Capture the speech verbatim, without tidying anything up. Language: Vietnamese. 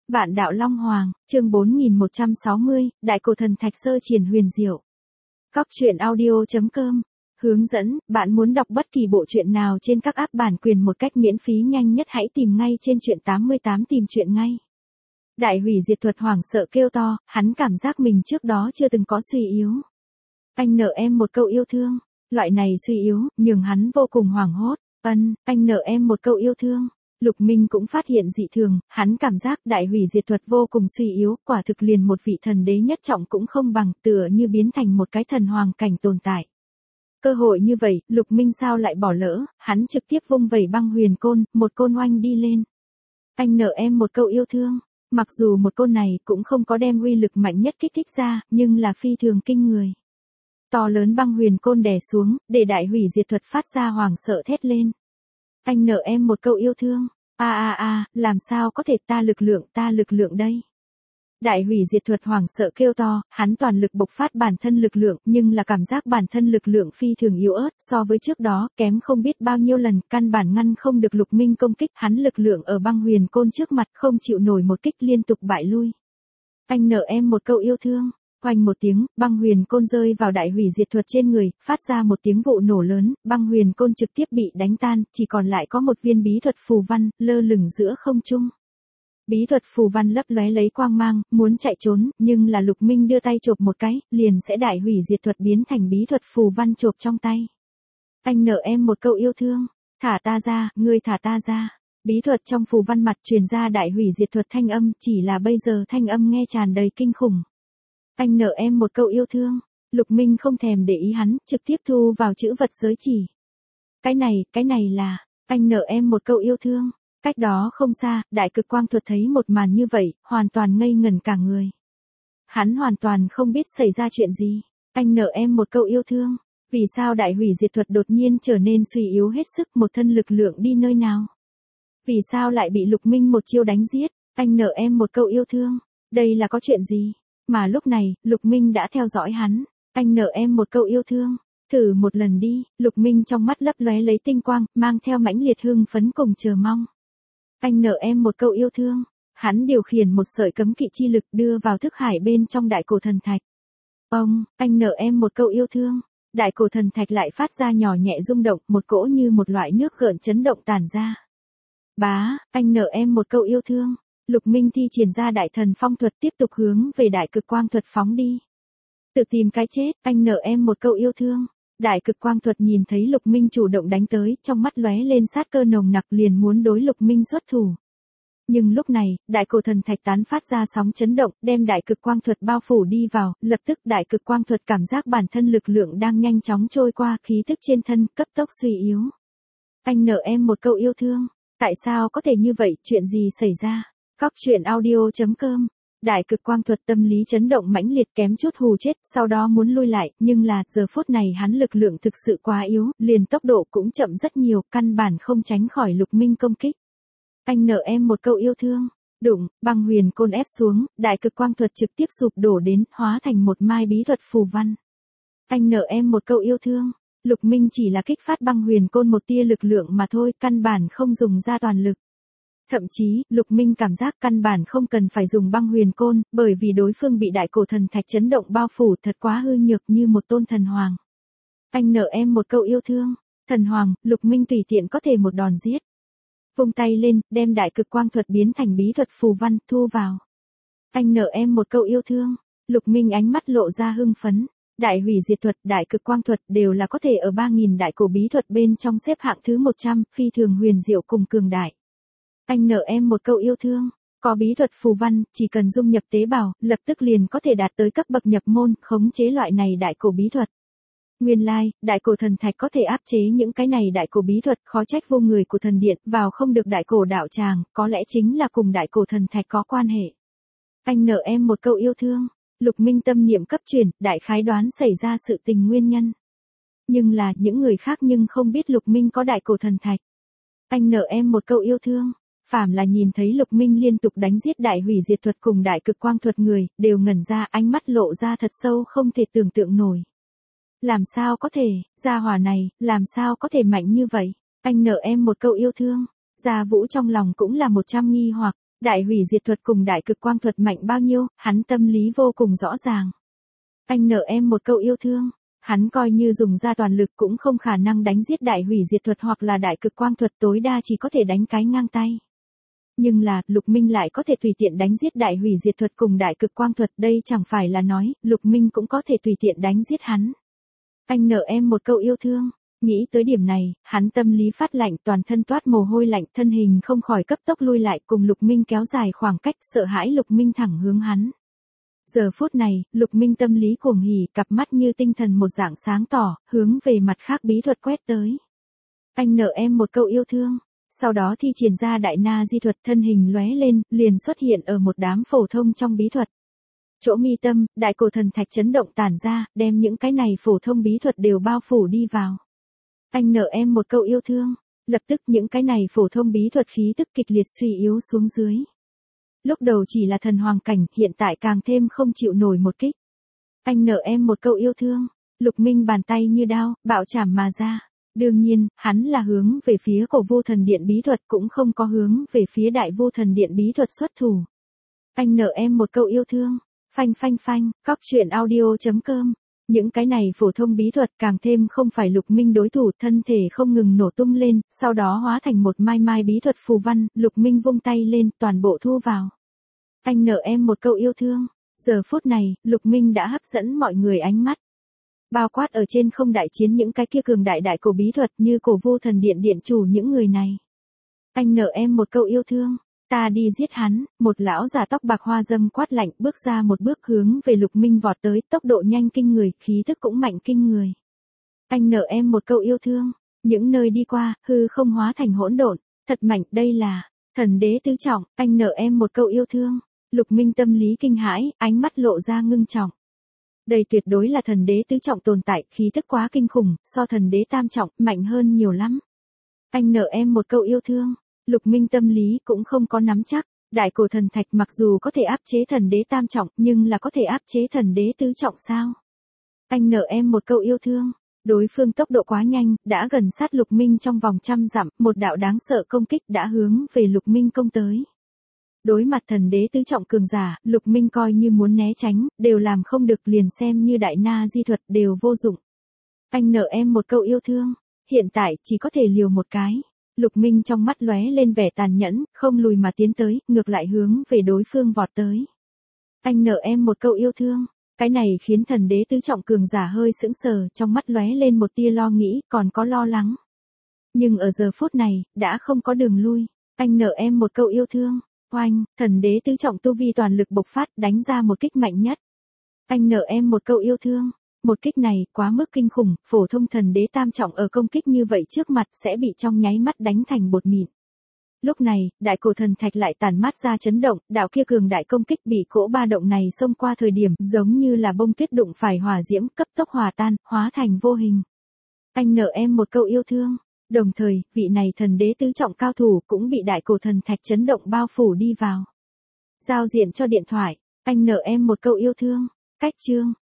Vạn đạo Long Hoàng, chương bốn nghìn một trăm sáu mươi, Đại Cổ Thần Thạch sơ triển huyền diệu. Góc truyện audio chấm com. Hướng dẫn, bạn muốn đọc bất kỳ bộ truyện nào trên các app bản quyền một cách miễn phí nhanh nhất hãy tìm ngay trên truyện tám mươi tám tìm truyện ngay. Đại hủy diệt thuật hoảng sợ kêu to, hắn cảm giác mình trước đó chưa từng có suy yếu. Anh nợ em một câu yêu thương, loại này suy yếu, nhường hắn vô cùng hoảng hốt. Ân, anh nợ em một câu yêu thương. Lục Minh cũng phát hiện dị thường, hắn cảm giác đại hủy diệt thuật vô cùng suy yếu, quả thực liền một vị thần đế nhất trọng cũng không bằng, tựa như biến thành một cái thần hoàng cảnh tồn tại. Cơ hội như vậy, Lục Minh sao lại bỏ lỡ, hắn trực tiếp vung vẩy băng huyền côn, một côn oanh đi lên. Anh nợ em một câu yêu thương, mặc dù một côn này cũng không có đem uy lực mạnh nhất kích thích ra, nhưng là phi thường kinh người. To lớn băng huyền côn đè xuống, để đại hủy diệt thuật phát ra hoàng sợ thét lên. Anh nợ em một câu yêu thương, a a a, làm sao có thể ta lực lượng ta lực lượng đây. Đại hủy diệt thuật hoảng sợ kêu to, hắn toàn lực bộc phát bản thân lực lượng, nhưng là cảm giác bản thân lực lượng phi thường yếu ớt, so với trước đó, kém không biết bao nhiêu lần, căn bản ngăn không được Lục Minh công kích, hắn lực lượng ở băng huyền côn trước mặt không chịu nổi một kích liên tục bại lui. Anh nợ em một câu yêu thương. Oanh một tiếng, băng huyền côn rơi vào đại hủy diệt thuật trên người, phát ra một tiếng vụ nổ lớn, băng huyền côn trực tiếp bị đánh tan, chỉ còn lại có một viên bí thuật phù văn, lơ lửng giữa không trung. Bí thuật phù văn lấp lóe lấy quang mang, muốn chạy trốn, nhưng là Lục Minh đưa tay chộp một cái, liền sẽ đại hủy diệt thuật biến thành bí thuật phù văn chộp trong tay. Anh nợ em một câu yêu thương, thả ta ra, ngươi thả ta ra. Bí thuật trong phù văn mặt truyền ra đại hủy diệt thuật thanh âm, chỉ là bây giờ thanh âm nghe tràn đầy kinh khủng. Anh nợ em một câu yêu thương. Lục Minh không thèm để ý hắn, trực tiếp thu vào chữ vật giới chỉ. Cái này, cái này là, anh nợ em một câu yêu thương. Cách đó không xa, đại cực quang thuật thấy một màn như vậy, hoàn toàn ngây ngẩn cả người. Hắn hoàn toàn không biết xảy ra chuyện gì. Anh nợ em một câu yêu thương. Vì sao đại hủy diệt thuật đột nhiên trở nên suy yếu hết sức, một thân lực lượng đi nơi nào? Vì sao lại bị Lục Minh một chiêu đánh giết? Anh nợ em một câu yêu thương. Đây là có chuyện gì? Mà lúc này, Lục Minh đã theo dõi hắn. Anh nợ em một câu yêu thương. Thử một lần đi. Lục Minh trong mắt lấp lóe lấy tinh quang, mang theo mãnh liệt hưng phấn cùng chờ mong. Anh nợ em một câu yêu thương. Hắn điều khiển một sợi cấm kỵ chi lực đưa vào thức hải bên trong đại cổ thần thạch. Ông, anh nợ em một câu yêu thương. Đại cổ thần thạch lại phát ra nhỏ nhẹ rung động, một cỗ như một loại nước gợn chấn động tản ra. Bá, anh nợ em một câu yêu thương. Lục Minh thi triển ra đại thần phong thuật tiếp tục hướng về đại cực quang thuật phóng đi. Tự tìm cái chết, anh nợ em một câu yêu thương. Đại cực quang thuật nhìn thấy Lục Minh chủ động đánh tới, trong mắt lóe lên sát cơ nồng nặc liền muốn đối Lục Minh xuất thủ. Nhưng lúc này, đại cổ thần thạch tán phát ra sóng chấn động, đem đại cực quang thuật bao phủ đi vào, lập tức đại cực quang thuật cảm giác bản thân lực lượng đang nhanh chóng trôi qua, khí tức trên thân cấp tốc suy yếu. Anh nợ em một câu yêu thương. Tại sao có thể như vậy, chuyện gì xảy ra? Góc truyện audio chấm com. Đại cực quang thuật tâm lý chấn động mãnh liệt kém chút hù chết, sau đó muốn lui lại, nhưng là, giờ phút này hắn lực lượng thực sự quá yếu, liền tốc độ cũng chậm rất nhiều, căn bản không tránh khỏi Lục Minh công kích. Anh nợ em một câu yêu thương. Đụng, băng huyền côn ép xuống, đại cực quang thuật trực tiếp sụp đổ đến, hóa thành một mai bí thuật phù văn. Anh nợ em một câu yêu thương. Lục Minh chỉ là kích phát băng huyền côn một tia lực lượng mà thôi, căn bản không dùng ra toàn lực. Thậm chí, Lục Minh cảm giác căn bản không cần phải dùng băng huyền côn, bởi vì đối phương bị đại cổ thần thạch chấn động bao phủ thật quá hư nhược như một tôn thần hoàng. Anh nợ em một câu yêu thương. Thần hoàng, Lục Minh tùy tiện có thể một đòn giết. Vung tay lên, đem đại cực quang thuật biến thành bí thuật phù văn, thu vào. Anh nợ em một câu yêu thương. Lục Minh ánh mắt lộ ra hưng phấn. Đại hủy diệt thuật, đại cực quang thuật đều là có thể ở ba nghìn đại cổ bí thuật bên trong xếp hạng thứ một trăm, phi thường huyền diệu cùng cường đại. Anh nợ em một câu yêu thương. Có bí thuật phù văn, chỉ cần dung nhập tế bào, lập tức liền có thể đạt tới cấp bậc nhập môn, khống chế loại này đại cổ bí thuật. Nguyên lai, like, đại cổ thần thạch có thể áp chế những cái này đại cổ bí thuật, khó trách vô người của thần điện, vào không được đại cổ đạo tràng, có lẽ chính là cùng đại cổ thần thạch có quan hệ. Anh nợ em một câu yêu thương. Lục Minh tâm niệm cấp chuyển, đại khái đoán xảy ra sự tình nguyên nhân. Nhưng là, những người khác nhưng không biết Lục Minh có đại cổ thần thạch. Anh nợ em một câu yêu thương. Phàm là nhìn thấy Lục Minh liên tục đánh giết đại hủy diệt thuật cùng đại cực quang thuật người, đều ngẩn ra, ánh mắt lộ ra thật sâu không thể tưởng tượng nổi. Làm sao có thể, gia hỏa này, làm sao có thể mạnh như vậy? Anh nợ em một câu yêu thương. Gia Vũ trong lòng cũng là một trăm nghi hoặc. Đại hủy diệt thuật cùng đại cực quang thuật mạnh bao nhiêu, hắn tâm lý vô cùng rõ ràng. Anh nợ em một câu yêu thương. Hắn coi như dùng ra toàn lực cũng không khả năng đánh giết đại hủy diệt thuật hoặc là đại cực quang thuật, tối đa chỉ có thể đánh cái ngang tay. Nhưng là, Lục Minh lại có thể tùy tiện đánh giết đại hủy diệt thuật cùng đại cực quang thuật, đây chẳng phải là nói, Lục Minh cũng có thể tùy tiện đánh giết hắn. Anh nợ em một câu yêu thương. Nghĩ tới điểm này, hắn tâm lý phát lạnh, toàn thân toát mồ hôi lạnh, thân hình không khỏi cấp tốc lui lại, cùng Lục Minh kéo dài khoảng cách, sợ hãi Lục Minh thẳng hướng hắn. Giờ phút này, Lục Minh tâm lý cuồng hỉ, cặp mắt như tinh thần một dạng sáng tỏ, hướng về mặt khác bí thuật quét tới. Anh nợ em một câu yêu thương. Sau đó thi triển ra đại na di thuật, thân hình lóe lên, liền xuất hiện ở một đám phổ thông trong bí thuật. Chỗ mi tâm, đại cổ thần thạch chấn động tản ra, đem những cái này phổ thông bí thuật đều bao phủ đi vào. Anh nợ em một câu yêu thương. Lập tức những cái này phổ thông bí thuật khí tức kịch liệt suy yếu xuống dưới. Lúc đầu chỉ là thần hoàng cảnh, hiện tại càng thêm không chịu nổi một kích. Anh nợ em một câu yêu thương. Lục Minh bàn tay như đao, bạo chảm mà ra. Đương nhiên, hắn là hướng về phía cổ vô thần điện bí thuật, cũng không có hướng về phía đại vô thần điện bí thuật xuất thủ. Anh nợ em một câu yêu thương. Phanh phanh phanh, cóc truyện audio chấm com. Những cái này phổ thông bí thuật càng thêm không phải Lục Minh đối thủ, thân thể không ngừng nổ tung lên, sau đó hóa thành một mai mai bí thuật phù văn, Lục Minh vung tay lên, toàn bộ thu vào. Anh nợ em một câu yêu thương. Giờ phút này, Lục Minh đã hấp dẫn mọi người ánh mắt. Bao quát ở trên không đại chiến những cái kia cường đại đại cổ bí thuật như cổ vô thần điện điện chủ những người này. Anh nợ em một câu yêu thương. Ta đi giết hắn. Một lão già tóc bạc hoa dâm quát lạnh, bước ra một bước hướng về Lục Minh vọt tới, tốc độ nhanh kinh người, khí thức cũng mạnh kinh người. Anh nợ em một câu yêu thương. Những nơi đi qua, hư không hóa thành hỗn độn, thật mạnh, đây là thần đế tứ trọng. Anh nợ em một câu yêu thương. Lục Minh tâm lý kinh hãi, ánh mắt lộ ra ngưng trọng. Đây tuyệt đối là thần đế tứ trọng tồn tại, khí tức quá kinh khủng, so thần đế tam trọng, mạnh hơn nhiều lắm. Anh nợ em một câu yêu thương. Lục Minh tâm lý cũng không có nắm chắc. Đại cổ thần thạch mặc dù có thể áp chế thần đế tam trọng, nhưng là có thể áp chế thần đế tứ trọng sao? Anh nợ em một câu yêu thương. Đối phương tốc độ quá nhanh, đã gần sát Lục Minh trong vòng trăm dặm, một đạo đáng sợ công kích đã hướng về Lục Minh công tới. Đối mặt thần đế tứ trọng cường giả, Lục Minh coi như muốn né tránh, đều làm không được, liền xem như đại na di thuật đều vô dụng. Anh nợ em một câu yêu thương. Hiện tại chỉ có thể liều một cái. Lục Minh trong mắt lóe lên vẻ tàn nhẫn, không lùi mà tiến tới, ngược lại hướng về đối phương vọt tới. Anh nợ em một câu yêu thương. Cái này khiến thần đế tứ trọng cường giả hơi sững sờ, trong mắt lóe lên một tia lo nghĩ, còn có lo lắng. Nhưng ở giờ phút này, đã không có đường lui. Anh nợ em một câu yêu thương. Oanh, thần đế tứ trọng tu vi toàn lực bộc phát, đánh ra một kích mạnh nhất. Anh nợ em một câu yêu thương. Một kích này, quá mức kinh khủng, phổ thông thần đế tam trọng ở công kích như vậy trước mặt sẽ bị trong nháy mắt đánh thành bột mịn. Lúc này, đại cổ thần thạch lại tản mát ra chấn động, đạo kia cường đại công kích bị cỗ ba động này xông qua thời điểm, giống như là bông tuyết đụng phải hỏa diễm, cấp tốc hòa tan, hóa thành vô hình. Anh nợ em một câu yêu thương. Đồng thời, vị này thần đế tứ trọng cao thủ cũng bị đại cổ thần thạch chấn động bao phủ đi vào. Giao diện cho điện thoại. Anh nợ em một câu yêu thương. Cách chương.